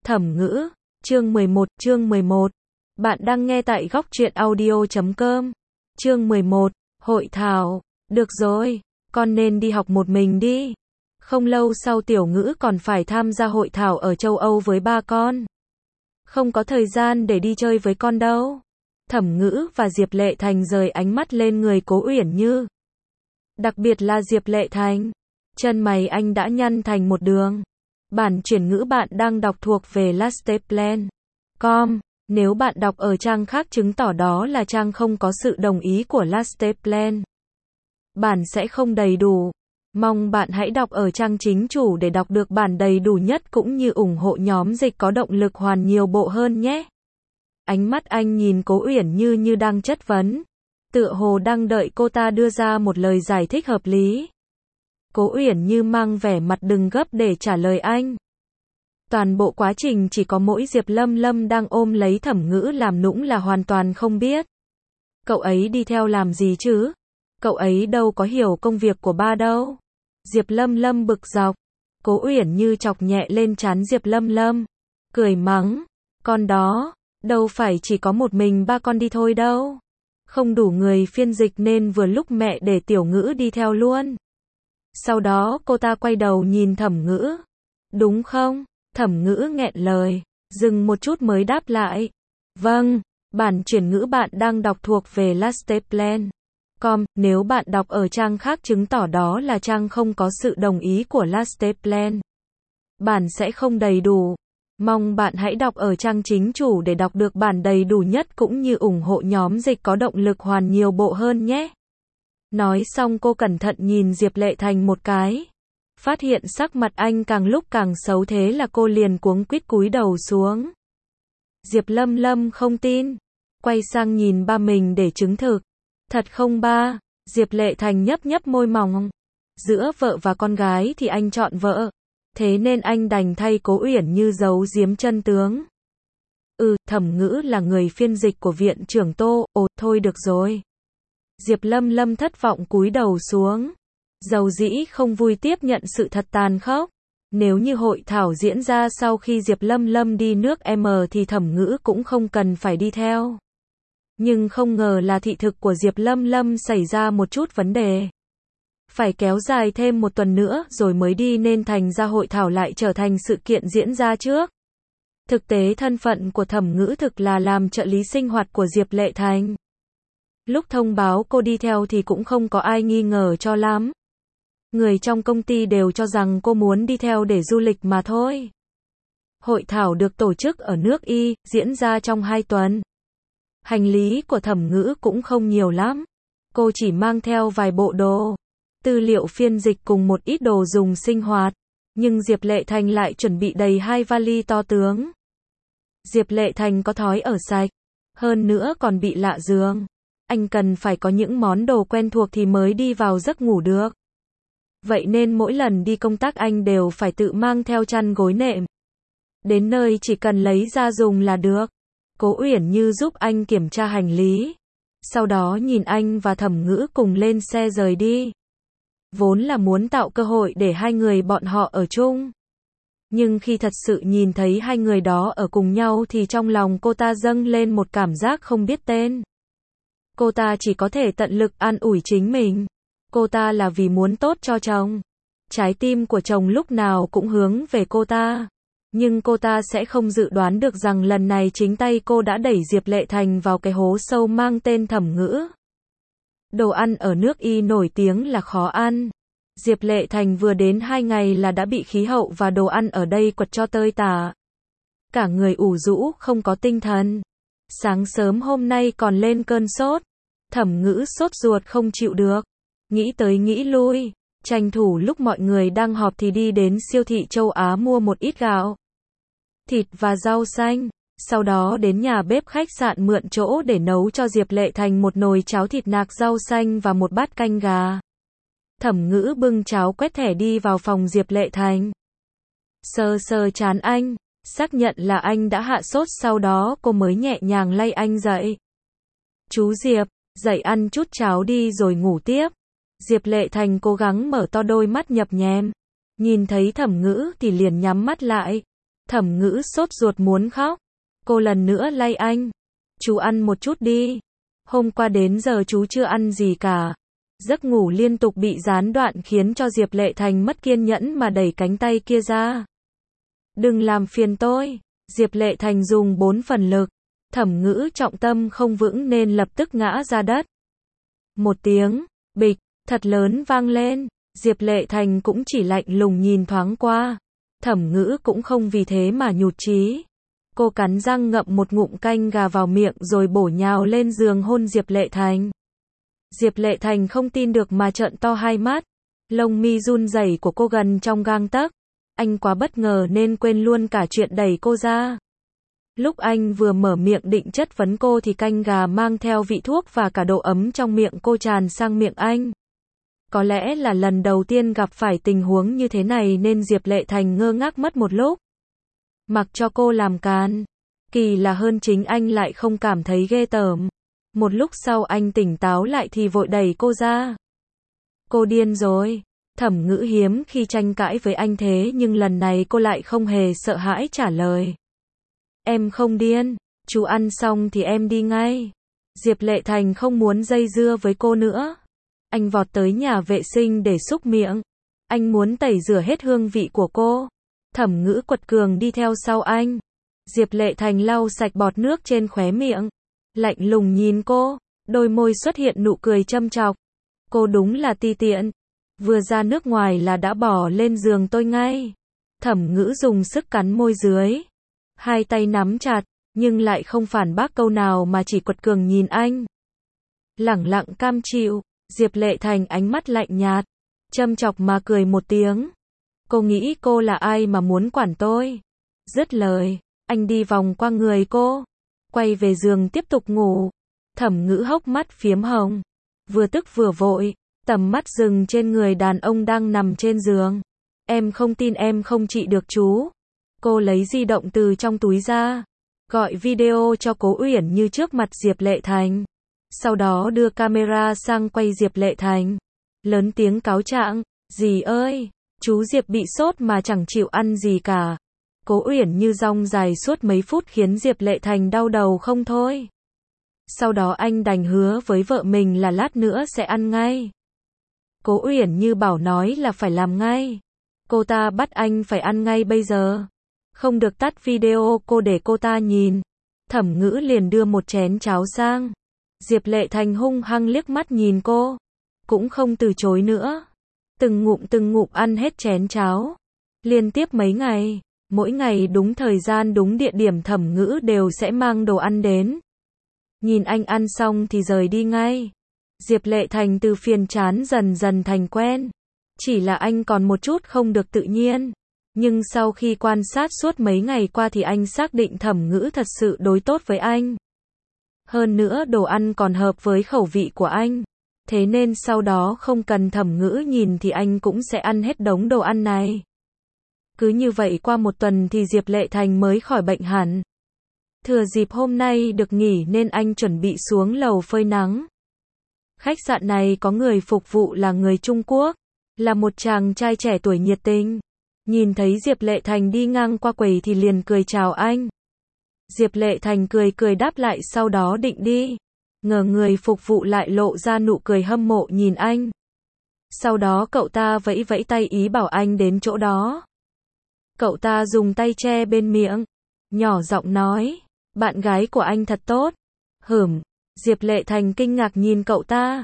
Thẩm ngữ, chương 11. Bạn đang nghe tại góc truyện audio.com. Chương 11, hội thảo. Được rồi, con nên đi học một mình đi. Không lâu sau Tiểu Ngữ còn phải tham gia hội thảo ở châu Âu với ba con. Không có thời gian để đi chơi với con đâu. Thẩm Ngữ và Diệp Lệ Thành rời ánh mắt lên người Cố Uyển Như. Đặc biệt là Diệp Lệ Thành. Chân mày anh đã nhăn thành một đường. Bản chuyển ngữ bạn đang đọc thuộc về lasteplan.com. Nếu bạn đọc ở trang khác chứng tỏ đó là trang không có sự đồng ý của Lasteplan. Bản sẽ không đầy đủ. Mong bạn hãy đọc ở trang chính chủ để đọc được bản đầy đủ nhất cũng như ủng hộ nhóm dịch có động lực hoàn nhiều bộ hơn nhé. Ánh mắt anh nhìn Cố Uyển Như như đang chất vấn. Tựa hồ đang đợi cô ta đưa ra một lời giải thích hợp lý. Cố Uyển Như mang vẻ mặt đừng gấp để trả lời anh. Toàn bộ quá trình chỉ có mỗi Diệp Lâm Lâm đang ôm lấy Thẩm Ngữ làm nũng là hoàn toàn không biết. Cậu ấy đi theo làm gì chứ? Cậu ấy đâu có hiểu công việc của ba đâu. Diệp Lâm Lâm bực dọc. Cố Uyển Như chọc nhẹ lên trán Diệp Lâm Lâm. Cười mắng. Con đó, đâu phải chỉ có một mình ba con đi thôi đâu. Không đủ người phiên dịch nên vừa lúc mẹ để Tiểu Ngữ đi theo luôn. Sau đó cô ta quay đầu nhìn Thẩm Ngữ. Đúng không? Thẩm Ngữ nghẹn lời. Dừng một chút mới đáp lại. Vâng, bản chuyển ngữ bạn đang đọc thuộc về Lasteplan.com. Nếu bạn đọc ở trang khác chứng tỏ đó là trang không có sự đồng ý của Lasteplan. Bản sẽ không đầy đủ. Mong bạn hãy đọc ở trang chính chủ để đọc được bản đầy đủ nhất cũng như ủng hộ nhóm dịch có động lực hoàn nhiều bộ hơn nhé. Nói xong cô cẩn thận nhìn Diệp Lệ Thành một cái. Phát hiện sắc mặt anh càng lúc càng xấu thế là cô liền cuống quýt cúi đầu xuống. Diệp Lâm Lâm không tin. Quay sang nhìn ba mình để chứng thực. Thật không ba? Diệp Lệ Thành nhấp nhấp môi mỏng. Giữa vợ và con gái thì anh chọn vợ. Thế nên anh đành thay Cố Uyển Như giấu giếm chân tướng. Thẩm Ngữ là người phiên dịch của viện trưởng Tô. Ồ, thôi được rồi. Diệp Lâm Lâm thất vọng cúi đầu xuống. Dầu dĩ không vui tiếp nhận sự thật tàn khốc. Nếu như hội thảo diễn ra sau khi Diệp Lâm Lâm đi nước M thì Thẩm Ngữ cũng không cần phải đi theo. Nhưng không ngờ là thị thực của Diệp Lâm Lâm xảy ra một chút vấn đề. Phải kéo dài thêm một tuần nữa rồi mới đi nên thành ra hội thảo lại trở thành sự kiện diễn ra trước. Thực tế thân phận của Thẩm Ngữ thực là làm trợ lý sinh hoạt của Diệp Lệ Thành. Lúc thông báo cô đi theo thì cũng không có ai nghi ngờ cho lắm. Người trong công ty đều cho rằng cô muốn đi theo để du lịch mà thôi. Hội thảo được tổ chức ở nước Y, diễn ra trong 2 tuần. Hành lý của Thẩm Ngữ cũng không nhiều lắm. Cô chỉ mang theo vài bộ đồ, tư liệu phiên dịch cùng một ít đồ dùng sinh hoạt. Nhưng Diệp Lệ Thành lại chuẩn bị đầy 2 vali to tướng. Diệp Lệ Thành có thói ở sạch, hơn nữa còn bị lạ giường. Anh cần phải có những món đồ quen thuộc thì mới đi vào giấc ngủ được. Vậy nên mỗi lần đi công tác anh đều phải tự mang theo chăn gối nệm. Đến nơi chỉ cần lấy ra dùng là được. Cố Uyển Như giúp anh kiểm tra hành lý. Sau đó nhìn anh và Thẩm Ngữ cùng lên xe rời đi. Vốn là muốn tạo cơ hội để hai người bọn họ ở chung. Nhưng khi thật sự nhìn thấy hai người đó ở cùng nhau thì trong lòng cô ta dâng lên một cảm giác không biết tên. Cô ta chỉ có thể tận lực an ủi chính mình. Cô ta là vì muốn tốt cho chồng. Trái tim của chồng lúc nào cũng hướng về cô ta. Nhưng cô ta sẽ không dự đoán được rằng lần này chính tay cô đã đẩy Diệp Lệ Thành vào cái hố sâu mang tên Thẩm Ngữ. Đồ ăn ở nước Y nổi tiếng là khó ăn. Diệp Lệ Thành vừa đến 2 ngày là đã bị khí hậu và đồ ăn ở đây quật cho tơi tả. Cả người ủ rũ, không có tinh thần. Sáng sớm hôm nay còn lên cơn sốt. Thẩm Ngữ sốt ruột không chịu được. Nghĩ tới nghĩ lui. Tranh thủ lúc mọi người đang họp thì đi đến siêu thị châu Á mua một ít gạo, thịt và rau xanh. Sau đó đến nhà bếp khách sạn mượn chỗ để nấu cho Diệp Lệ Thành một nồi cháo thịt nạc rau xanh và một bát canh gà. Thẩm Ngữ bưng cháo quét thẻ đi vào phòng Diệp Lệ Thành. Sờ sờ trán anh, xác nhận là anh đã hạ sốt, sau đó cô mới nhẹ nhàng lay anh dậy. Chú Diệp, dậy ăn chút cháo đi rồi ngủ tiếp. Diệp Lệ Thành cố gắng mở to đôi mắt nhập nhèm. Nhìn thấy Thẩm Ngữ thì liền nhắm mắt lại. Thẩm Ngữ sốt ruột muốn khóc. Cô lần nữa lay anh. Chú ăn một chút đi. Hôm qua đến giờ chú chưa ăn gì cả. Giấc ngủ liên tục bị gián đoạn khiến cho Diệp Lệ Thành mất kiên nhẫn mà đẩy cánh tay kia ra. Đừng làm phiền tôi. Diệp Lệ Thành dùng 4 phần lực. Thẩm Ngữ trọng tâm không vững nên lập tức ngã ra đất. Một tiếng, bịch, thật lớn vang lên. Diệp Lệ Thành cũng chỉ lạnh lùng nhìn thoáng qua. Thẩm Ngữ cũng không vì thế mà nhụt chí. Cô cắn răng ngậm một ngụm canh gà vào miệng rồi bổ nhào lên giường hôn Diệp Lệ Thành. Diệp Lệ Thành không tin được mà trợn to hai mắt. Lông mi run rẩy của cô gần trong gang tấc. Anh quá bất ngờ nên quên luôn cả chuyện đẩy cô ra. Lúc anh vừa mở miệng định chất vấn cô thì canh gà mang theo vị thuốc và cả độ ấm trong miệng cô tràn sang miệng anh. Có lẽ là lần đầu tiên gặp phải tình huống như thế này nên Diệp Lệ Thành ngơ ngác mất một lúc. Mặc cho cô làm càn. Kỳ là hơn chính anh lại không cảm thấy ghê tởm. Một lúc sau anh tỉnh táo lại thì vội đẩy cô ra. Cô điên rồi. Thẩm Ngữ hiếm khi tranh cãi với anh thế nhưng lần này cô lại không hề sợ hãi trả lời. Em không điên. Chú ăn xong thì em đi ngay. Diệp Lệ Thành không muốn dây dưa với cô nữa. Anh vọt tới nhà vệ sinh để xúc miệng. Anh muốn tẩy rửa hết hương vị của cô. Thẩm Ngữ quật cường đi theo sau anh. Diệp Lệ Thành lau sạch bọt nước trên khóe miệng. Lạnh lùng nhìn cô. Đôi môi xuất hiện nụ cười châm chọc. Cô đúng là ti tiện. Vừa ra nước ngoài là đã bỏ lên giường tôi ngay. Thẩm Ngữ dùng sức cắn môi dưới. Hai tay nắm chặt, nhưng lại không phản bác câu nào mà chỉ quật cường nhìn anh. Lẳng lặng cam chịu. Diệp Lệ Thành ánh mắt lạnh nhạt. Châm chọc mà cười một tiếng. Cô nghĩ cô là ai mà muốn quản tôi? Dứt lời, anh đi vòng qua người cô. Quay về giường tiếp tục ngủ. Thẩm Ngữ hốc mắt phiếm hồng. Vừa tức vừa vội. Tầm mắt dừng trên người đàn ông đang nằm trên giường. Em không tin em không trị được chú. Cô lấy di động từ trong túi ra. Gọi video cho Cố Uyển Như trước mặt Diệp Lệ Thành. Sau đó đưa camera sang quay Diệp Lệ Thành. Lớn tiếng cáo trạng. Dì ơi, chú Diệp bị sốt mà chẳng chịu ăn gì cả. Cố Uyển Như rong dài suốt mấy phút khiến Diệp Lệ Thành đau đầu không thôi. Sau đó anh đành hứa với vợ mình là lát nữa sẽ ăn ngay. Cố Uyển Như bảo nói là phải làm ngay. Cô ta bắt anh phải ăn ngay bây giờ. Không được tắt video cô để cô ta nhìn. Thẩm Ngữ liền đưa một chén cháo sang. Diệp Lệ Thành hung hăng liếc mắt nhìn cô. Cũng không từ chối nữa. Từng ngụm ăn hết chén cháo. Liên tiếp mấy ngày. Mỗi ngày đúng thời gian đúng địa điểm Thẩm Ngữ đều sẽ mang đồ ăn đến. Nhìn anh ăn xong thì rời đi ngay. Diệp Lệ Thành từ phiền chán dần dần thành quen. Chỉ là anh còn một chút không được tự nhiên. Nhưng sau khi quan sát suốt mấy ngày qua thì anh xác định Thẩm Ngữ thật sự đối tốt với anh. Hơn nữa đồ ăn còn hợp với khẩu vị của anh. Thế nên sau đó không cần Thẩm Ngữ nhìn thì anh cũng sẽ ăn hết đống đồ ăn này. Cứ như vậy qua một tuần thì Diệp Lệ Thành mới khỏi bệnh hẳn. Thừa dịp hôm nay được nghỉ nên anh chuẩn bị xuống lầu phơi nắng. Khách sạn này có người phục vụ là người Trung Quốc, là một chàng trai trẻ tuổi nhiệt tình. Nhìn thấy Diệp Lệ Thành đi ngang qua quầy thì liền cười chào anh. Diệp Lệ Thành cười đáp lại sau đó định đi. Ngờ người phục vụ lại lộ ra nụ cười hâm mộ nhìn anh. Sau đó cậu ta vẫy vẫy tay ý bảo anh đến chỗ đó. Cậu ta dùng tay che bên miệng, nhỏ giọng nói, bạn gái của anh thật tốt. Diệp Lệ Thành kinh ngạc nhìn cậu ta.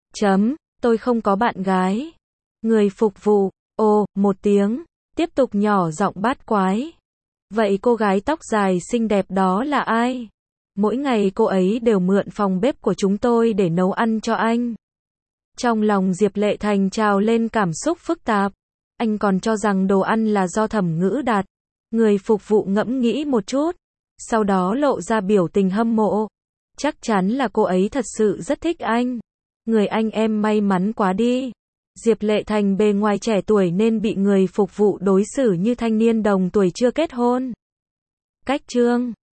Tôi không có bạn gái. Người phục vụ, một tiếng, tiếp tục nhỏ giọng bát quái. Vậy cô gái tóc dài xinh đẹp đó là ai? Mỗi ngày cô ấy đều mượn phòng bếp của chúng tôi để nấu ăn cho anh. Trong lòng Diệp Lệ Thành trào lên cảm xúc phức tạp. Anh còn cho rằng đồ ăn là do Thẩm Ngữ đặt. Người phục vụ ngẫm nghĩ một chút. Sau đó lộ ra biểu tình hâm mộ. Chắc chắn là cô ấy thật sự rất thích anh. Người anh em may mắn quá đi. Diệp Lệ Thành bề ngoài trẻ tuổi nên bị người phục vụ đối xử như thanh niên đồng tuổi chưa kết hôn. Cách chương